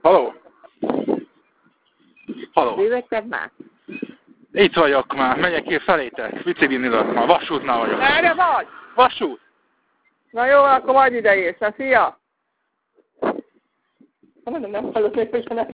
Haló? Haló? Bővetted már? Itt vagyok már, megyek ki felétek. Biciklinilag már, vasútnál vagyok. Erre vagy? Vasút! Na jó, akkor majd ide érsz. Na, szia! Nem hallott még, hogy